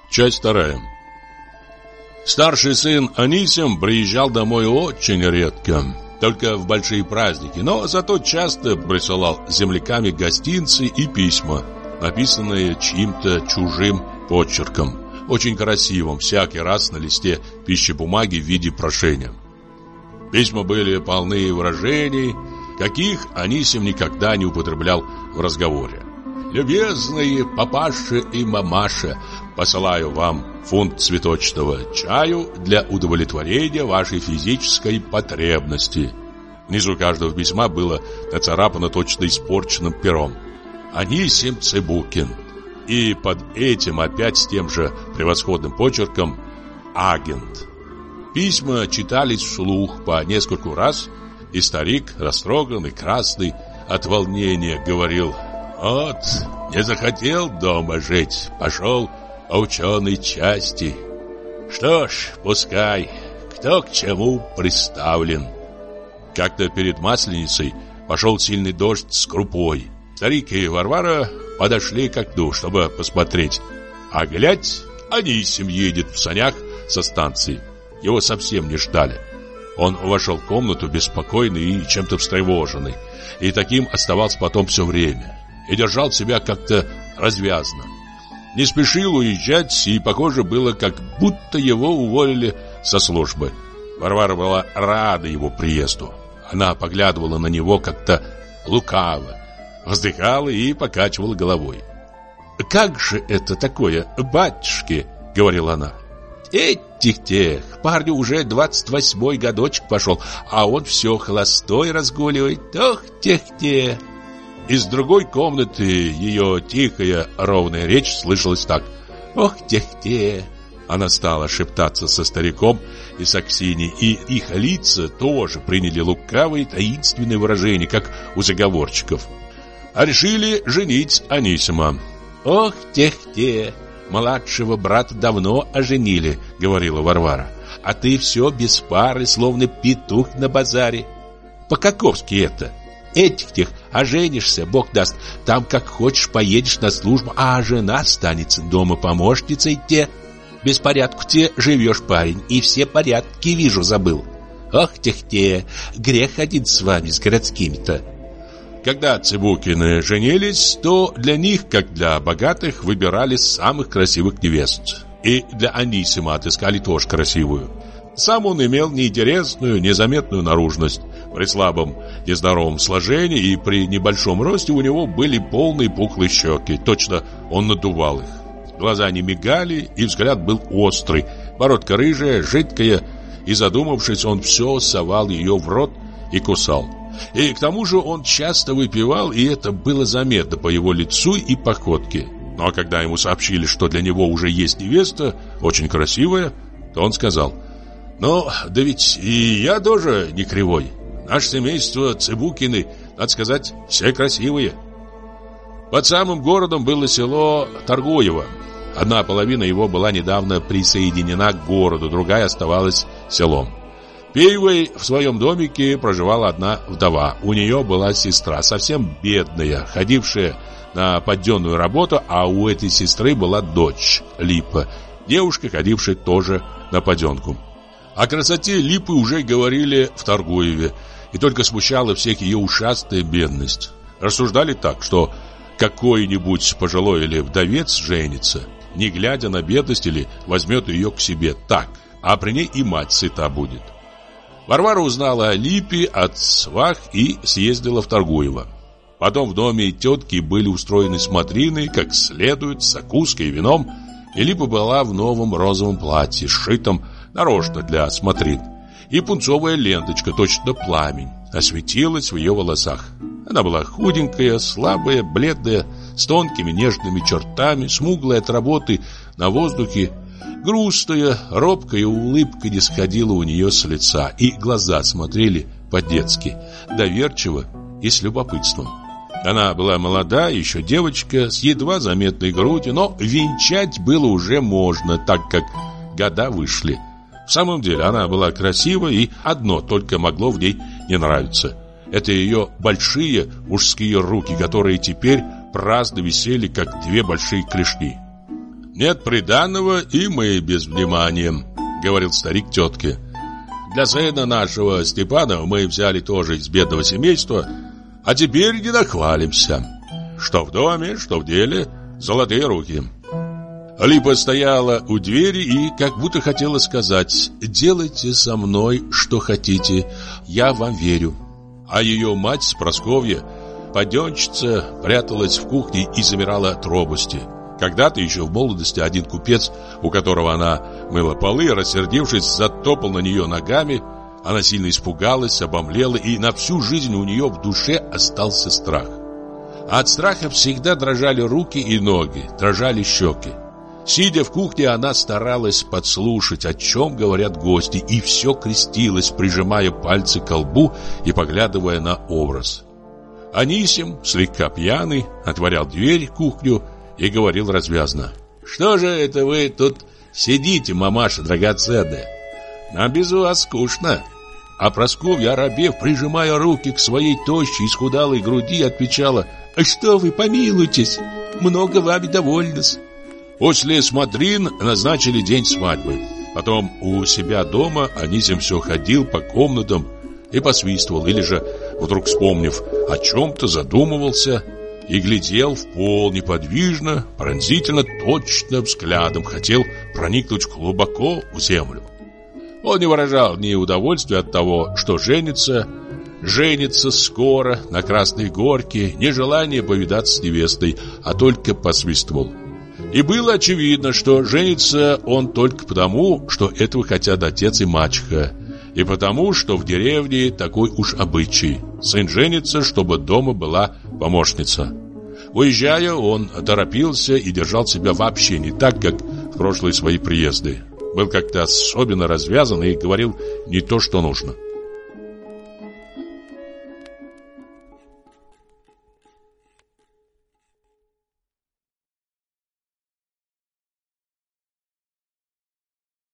Часть вторая. Старший сын Анисим приезжал домой очень редко, только в большие праздники, но зато часто присылал земляками гостинцы и письма, написанные чьим-то чужим почерком, очень красивым, всякий раз на листе пищебумаги в виде прошения. Письма были полны выражений, каких Анисим никогда не употреблял в разговоре. «Любезные папаша и мамаша, посылаю вам фунт цветочного чаю для удовлетворения вашей физической потребности». Внизу каждого письма было нацарапано точно испорченным пером «Анисим Цыбукин». И под этим опять с тем же превосходным почерком «Агент». Письма читались вслух по нескольку раз, и старик, растроганный, красный от волнения, говорил: «Вот, не захотел дома жить, пошел по ученой части. Что ж, пускай, кто к чему приставлен». Как-то перед Масленицей пошел сильный дождь с крупой. Старик и Варвара подошли к окну, чтобы посмотреть. А глядь, Анисим едет в санях со станции. Его совсем не ждали. Он вошел в комнату беспокойный и чем-то встревоженный. И таким оставался потом все время. И держал себя как-то развязно. Не спешил уезжать, и похоже было, как будто его уволили со службы. Варвара была рада его приезду. Она поглядывала на него как-то лукаво, вздыхала и покачивала головой. «Как же это такое, батюшки?» — говорила она. «Этих-тех, парню уже 28-й годочек пошел, а он все холостой разгуливает. Ох, тех-те!» Из другой комнаты ее тихая, ровная речь слышалась так: «Ох, тех-те!» Она стала шептаться со стариком и с Аксиньей, и их лица тоже приняли лукавые таинственные выражения, как у заговорщиков. А решили женить Анисима. «Ох, тех-те! Младшего брата давно оженили», — говорила Варвара. «А ты все без пары, словно петух на базаре. По-каковски это? Этих-тех оженишься, Бог даст, там как хочешь поедешь на службу, а жена останется дома помощницей те. Беспорядку те живешь, парень, и все порядки, вижу, забыл. Ох, тех-те, грех один с вами, с городскими-то». Когда Цыбукины женились, то для них, как для богатых, выбирали самых красивых невест. И для Анисима отыскали тоже красивую. Сам он имел неинтересную, незаметную наружность. При слабом, нездоровом сложении и при небольшом росте у него были полные пухлые щеки. Точно он надувал их. Глаза не мигали, и взгляд был острый. Бородка рыжая, жидкая, и, задумавшись, он все совал ее в рот и кусал. И к тому же он часто выпивал, и это было заметно по его лицу и походке. Но когда ему сообщили, что для него уже есть невеста, очень красивая, то он сказал: «Ну, да ведь и я тоже не кривой. Наше семейство Цыбукины, надо сказать, все красивые». Под самым городом было село Торгуево. Одна половина его была недавно присоединена к городу, другая оставалась селом. Первой в своем домике проживала одна вдова. У нее была сестра, совсем бедная, ходившая на подденную работу, а у этой сестры была дочь, Липа, девушка, ходившая тоже на подденку. О красоте Липы уже говорили в Торгуеве, и только смущала всех ее ушастая бедность. Рассуждали так, что какой-нибудь пожилой или вдовец женится, не глядя на бедность, или возьмет ее к себе так, а при ней и мать сыта будет. Варвара узнала о Липе от свах и съездила в Торгуево. Потом в доме тетки были устроены смотрины, как следует, с закуской и вином, и Липа была в новом розовом платье, сшитом нарочно для смотрин, и пунцовая ленточка, точно пламень, осветилась в ее волосах. Она была худенькая, слабая, бледная, с тонкими нежными чертами, смуглая от работы на воздухе. Грустная, робкая улыбка не сходила у нее с лица, и глаза смотрели по-детски, доверчиво и с любопытством. Она была молода, еще девочка, с едва заметной грудью, но венчать было уже можно, так как года вышли. В самом деле она была красива, и одно только могло в ней не нравиться. Это ее большие мужские руки, которые теперь праздно висели, как две большие клешни. Нет приданого, и мы без внимания, говорил старик тетке. Для сына нашего Степана мы взяли тоже из бедного семейства, а теперь не нахвалимся. Что в доме, что в деле, золотые руки. Липа стояла у двери и как будто хотела сказать: «Делайте со мной, что хотите, я вам верю». А ее мать, Просковья, паденщица, пряталась в кухне и замирала от робости. Когда-то еще в молодости один купец, у которого она мыла полы, рассердившись, затопал на нее ногами. Она сильно испугалась, обомлела, и на всю жизнь у нее в душе остался страх. А от страха всегда дрожали руки и ноги, дрожали щеки. Сидя в кухне, она старалась подслушать, о чем говорят гости, и все крестилась, прижимая пальцы к лбу и поглядывая на образ. Анисим, слегка пьяный, отворял дверь в кухню и говорил развязно: «Что же это вы тут сидите, мамаша драгоценная? Нам без вас скучно». А Просковья, оробев, прижимая руки к своей тощей, исхудалой груди, отвечала: «Что вы, помилуйтесь, много вами довольно-с». После смотрин назначили день свадьбы. Потом у себя дома Анисим все ходил по комнатам и посвистывал, или же, вдруг вспомнив о чем-то, задумывался и глядел в пол неподвижно, пронзительно, точно взглядом, хотел проникнуть глубоко в землю. Он не выражал ни удовольствия от того, что женится скоро на Красной Горке, ни желания повидаться с невестой, а только посвистывал. И было очевидно, что женится он только потому, что этого хотят отец и мачеха, и потому, что в деревне такой уж обычай. Сын женится, чтобы дома была помощница. Уезжая, он торопился и держал себя вообще не так, как в прошлые свои приезды. Был как-то особенно развязан и говорил не то, что нужно.